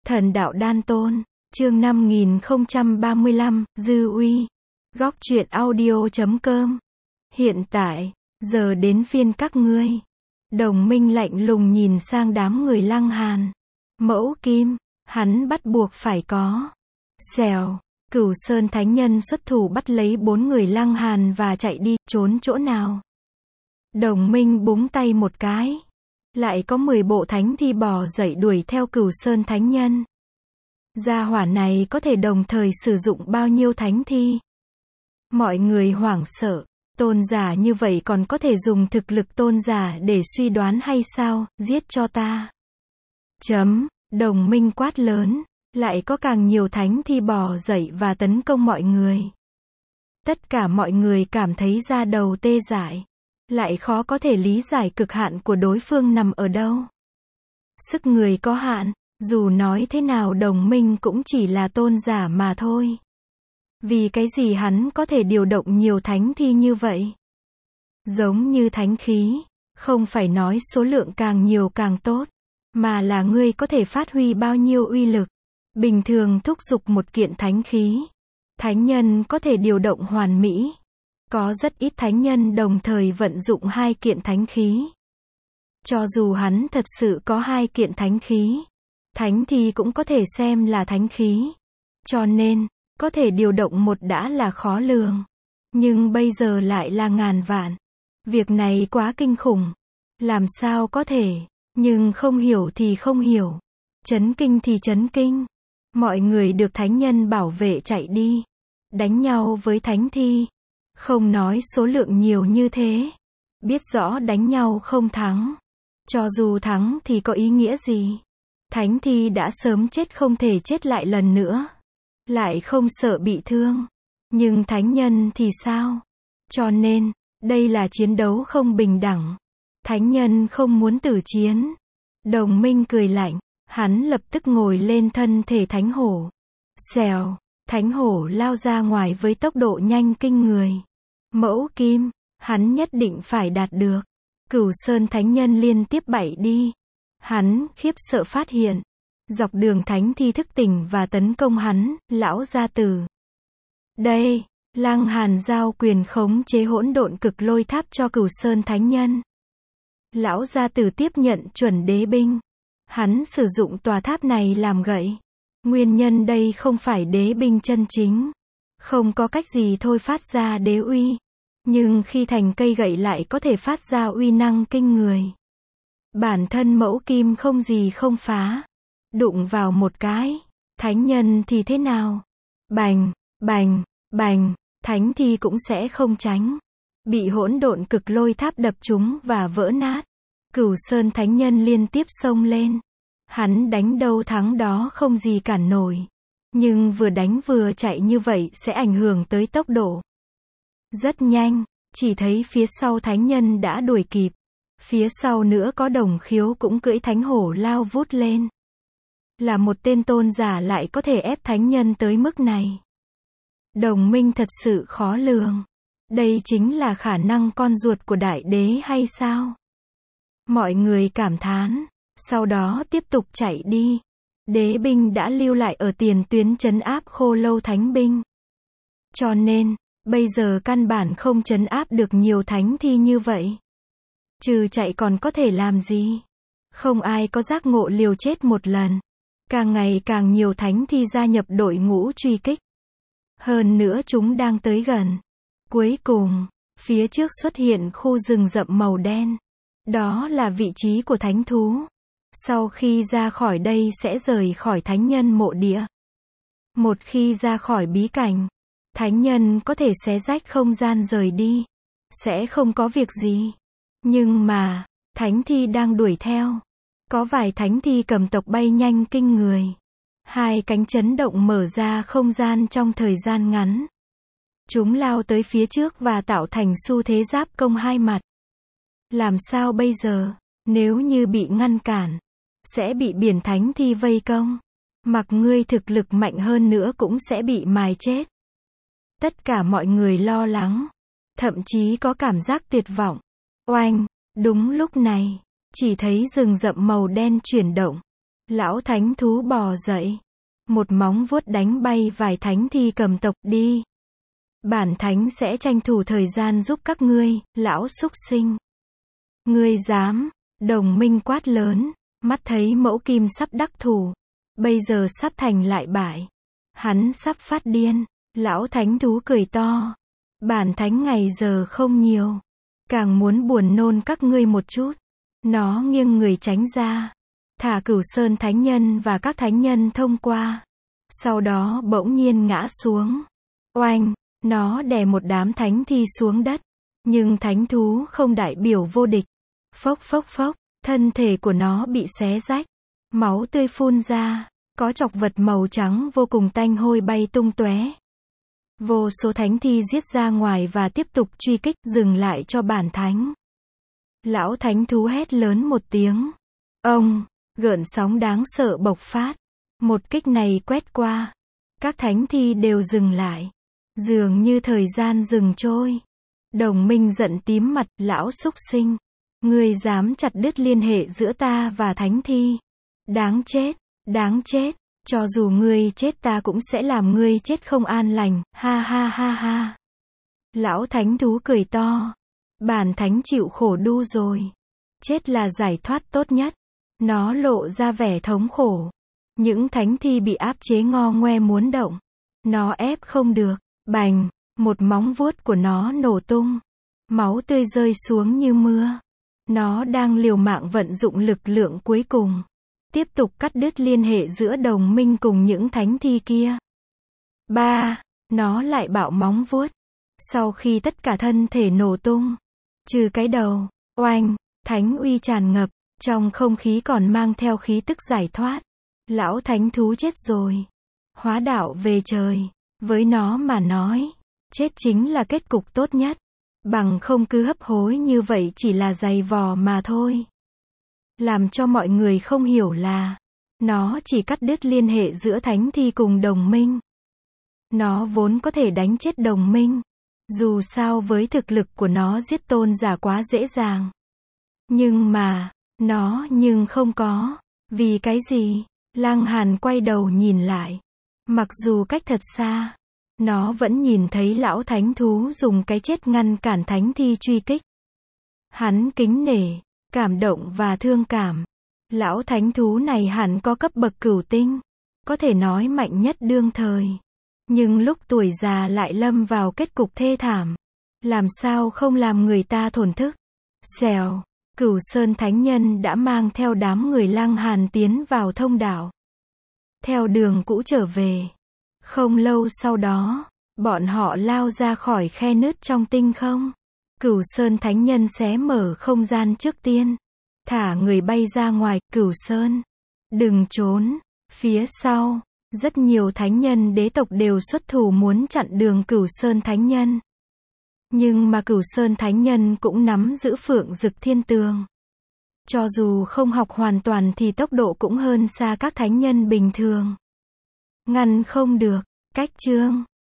Thần đạo đan tôn, chương 5035, Dư Uy. Góc truyện audio.com. Hiện tại, giờ đến phiên các ngươi. Đồng Minh lạnh lùng nhìn sang đám người Lăng Hàn. Mẫu Kim, hắn bắt buộc phải có. Xèo, Cửu Sơn Thánh Nhân xuất thủ bắt lấy 4 người Lăng Hàn và chạy đi, trốn chỗ nào. Đồng Minh búng tay một cái. Lại có 10 bộ thánh thi bò dậy đuổi theo Cửu Sơn Thánh Nhân. Gia hỏa này có thể đồng thời sử dụng bao nhiêu thánh thi? Mọi người hoảng sợ, tôn giả như vậy còn có thể dùng thực lực tôn giả để suy đoán hay sao, giết cho ta. Đồng Minh quát lớn, lại có càng nhiều thánh thi bò dậy và tấn công mọi người. Tất cả mọi người cảm thấy da đầu tê dại. Lại khó có thể lý giải cực hạn của đối phương nằm ở đâu. Sức người có hạn, dù nói thế nào Đồng Minh cũng chỉ là tôn giả mà thôi. Vì cái gì hắn có thể điều động nhiều thánh thi như vậy? Giống như thánh khí, không phải nói số lượng càng nhiều càng tốt, mà là ngươi có thể phát huy bao nhiêu uy lực. Bình thường thúc giục một kiện thánh khí, thánh nhân có thể điều động hoàn mỹ. Có rất ít thánh nhân đồng thời vận dụng 2 kiện thánh khí. Cho dù hắn thật sự có 2 kiện thánh khí, thánh thi cũng có thể xem là thánh khí. Cho nên, có thể điều động một đã là khó lường. Nhưng bây giờ lại là ngàn vạn. Việc này quá kinh khủng. Làm sao có thể, nhưng không hiểu thì không hiểu. Chấn kinh thì chấn kinh. Mọi người được thánh nhân bảo vệ chạy đi. Đánh nhau với thánh thi. Không nói số lượng nhiều như thế. Biết rõ đánh nhau không thắng. Cho dù thắng thì có ý nghĩa gì? Thánh thi đã sớm chết không thể chết lại lần nữa. Lại không sợ bị thương. Nhưng thánh nhân thì sao? Cho nên, đây là chiến đấu không bình đẳng. Thánh nhân không muốn tử chiến. Đồng Minh cười lạnh. Hắn lập tức ngồi lên thân thể thánh hổ. Xèo, thánh hổ lao ra ngoài với tốc độ nhanh kinh người. Mẫu Kim, hắn nhất định phải đạt được. Cửu Sơn Thánh Nhân liên tiếp bậy đi. Hắn khiếp sợ phát hiện. Dọc đường thánh thi thức tỉnh và tấn công hắn, lão gia tử. Đây, Lăng Hàn giao quyền khống chế hỗn độn cực lôi tháp cho Cửu Sơn Thánh Nhân. Lão gia tử tiếp nhận chuẩn đế binh. Hắn sử dụng tòa tháp này làm gậy. Nguyên nhân đây không phải đế binh chân chính. Không có cách gì thôi phát ra đế uy. Nhưng khi thành cây gậy lại có thể phát ra uy năng kinh người. Bản thân Mẫu Kim không gì không phá. Đụng vào một cái. Thánh nhân thì thế nào? Bành, bành, bành. Thánh thi cũng sẽ không tránh. Bị hỗn độn cực lôi tháp đập trúng và vỡ nát. Cửu Sơn Thánh Nhân liên tiếp xông lên. Hắn đánh đâu thắng đó không gì cản nổi. Nhưng vừa đánh vừa chạy như vậy sẽ ảnh hưởng tới tốc độ. Rất nhanh, chỉ thấy phía sau thánh nhân đã đuổi kịp. Phía sau nữa có Đồng Khiếu cũng cưỡi thánh hổ lao vút lên. Là một tên tôn giả lại có thể ép thánh nhân tới mức này. Đồng Minh thật sự khó lường. Đây chính là khả năng con ruột của đại đế hay sao? Mọi người cảm thán. Sau đó tiếp tục chạy đi. Đế binh đã lưu lại ở tiền tuyến trấn áp Khô Lâu Thánh binh. Cho nên, bây giờ căn bản không trấn áp được nhiều thánh thi như vậy. Trừ chạy còn có thể làm gì? Không ai có giác ngộ liều chết một lần. Càng ngày càng nhiều thánh thi gia nhập đội ngũ truy kích. Hơn nữa chúng đang tới gần. Cuối cùng, phía trước xuất hiện khu rừng rậm màu đen. Đó là vị trí của thánh thú. Sau khi ra khỏi đây sẽ rời khỏi thánh nhân mộ địa. Một khi ra khỏi bí cảnh, thánh nhân có thể xé rách không gian rời đi. Sẽ không có việc gì. Nhưng mà, thánh thi đang đuổi theo. Có vài thánh thi cầm tộc bay nhanh kinh người. 2 cánh chấn động mở ra không gian trong thời gian ngắn. Chúng lao tới phía trước và tạo thành xu thế giáp công 2 mặt. Làm sao bây giờ? Nếu như bị ngăn cản, sẽ bị biển thánh thi vây công. Mặc ngươi thực lực mạnh hơn nữa cũng sẽ bị mài chết. Tất cả mọi người lo lắng. Thậm chí có cảm giác tuyệt vọng. Oanh! Đúng lúc này, chỉ thấy rừng rậm màu đen chuyển động. Lão thánh thú bò dậy. Một móng vuốt đánh bay vài thánh thi cầm tộc đi. Bản thánh sẽ tranh thủ thời gian giúp các ngươi, lão súc sinh. Ngươi dám, Đồng Minh quát lớn, mắt thấy mẫu kim sắp đắc thủ. Bây giờ sắp thành lại bại. Hắn sắp phát điên, lão thánh thú cười to. Bản thánh ngày giờ không nhiều. Càng muốn buồn nôn các ngươi một chút. Nó nghiêng người tránh ra. Thả Cửu Sơn thánh nhân và các thánh nhân thông qua. Sau đó bỗng nhiên ngã xuống. Oanh, nó đè một đám thánh thi xuống đất. Nhưng thánh thú không đại biểu vô địch. Phốc phốc phốc, thân thể của nó bị xé rách. Máu tươi phun ra, có chọc vật màu trắng vô cùng tanh hôi bay tung tóe. Vô số thánh thi giết ra ngoài và tiếp tục truy kích, dừng lại cho bản thánh. Lão thánh thú hét lớn một tiếng. Ông, gợn sóng đáng sợ bộc phát. Một kích này quét qua. Các thánh thi đều dừng lại. Dường như thời gian dừng trôi. Đồng Minh giận tím mặt, lão súc sinh. Ngươi dám chặt đứt liên hệ giữa ta và thánh thi. Đáng chết, đáng chết. Cho dù ngươi chết ta cũng sẽ làm ngươi chết không an lành, ha ha ha ha. Lão thánh thú cười to. Bản thánh chịu khổ đu rồi. Chết là giải thoát tốt nhất. Nó lộ ra vẻ thống khổ. Những thánh thi bị áp chế ngo ngoe muốn động. Nó ép không được. Bành, một móng vuốt của nó nổ tung. Máu tươi rơi xuống như mưa. Nó đang liều mạng vận dụng lực lượng cuối cùng. Tiếp tục cắt đứt liên hệ giữa Đồng Minh cùng những thánh thi kia. Nó lại bạo móng vuốt. Sau khi tất cả thân thể nổ tung. Trừ cái đầu. Oanh, thánh uy tràn ngập. Trong không khí còn mang theo khí tức giải thoát. Lão thánh thú chết rồi. Hóa đạo về trời. Với nó mà nói. Chết chính là kết cục tốt nhất. Bằng không cứ hấp hối như vậy chỉ là giày vò mà thôi. Làm cho mọi người không hiểu là. Nó chỉ cắt đứt liên hệ giữa thánh thi cùng Đồng Minh. Nó vốn có thể đánh chết Đồng Minh. Dù sao với thực lực của nó giết tôn giả quá dễ dàng. Nhưng mà, nhưng không có. Vì cái gì? Lăng Hàn quay đầu nhìn lại. Mặc dù cách thật xa, nó vẫn nhìn thấy lão thánh thú dùng cái chết ngăn cản thánh thi truy kích. Hắn kính nể, cảm động và thương cảm. Lão thánh thú này hẳn có cấp bậc cửu tinh. Có thể nói mạnh nhất đương thời. Nhưng lúc tuổi già lại lâm vào kết cục thê thảm. Làm sao không làm người ta thổn thức. Xèo, Cửu Sơn thánh nhân đã mang theo đám người Lăng Hàn tiến vào thông đạo. Theo đường cũ trở về. Không lâu sau đó, bọn họ lao ra khỏi khe nứt trong tinh không. Cửu Sơn thánh nhân xé mở không gian trước tiên. Thả người bay ra ngoài. Cửu Sơn, đừng trốn. Phía sau, rất nhiều thánh nhân đế tộc đều xuất thủ muốn chặn đường Cửu Sơn thánh nhân. Nhưng mà Cửu Sơn thánh nhân cũng nắm giữ Phượng Dực Thiên Tường. Cho dù không học hoàn toàn thì tốc độ cũng hơn xa các thánh nhân bình thường. Ngăn không được. Cách chương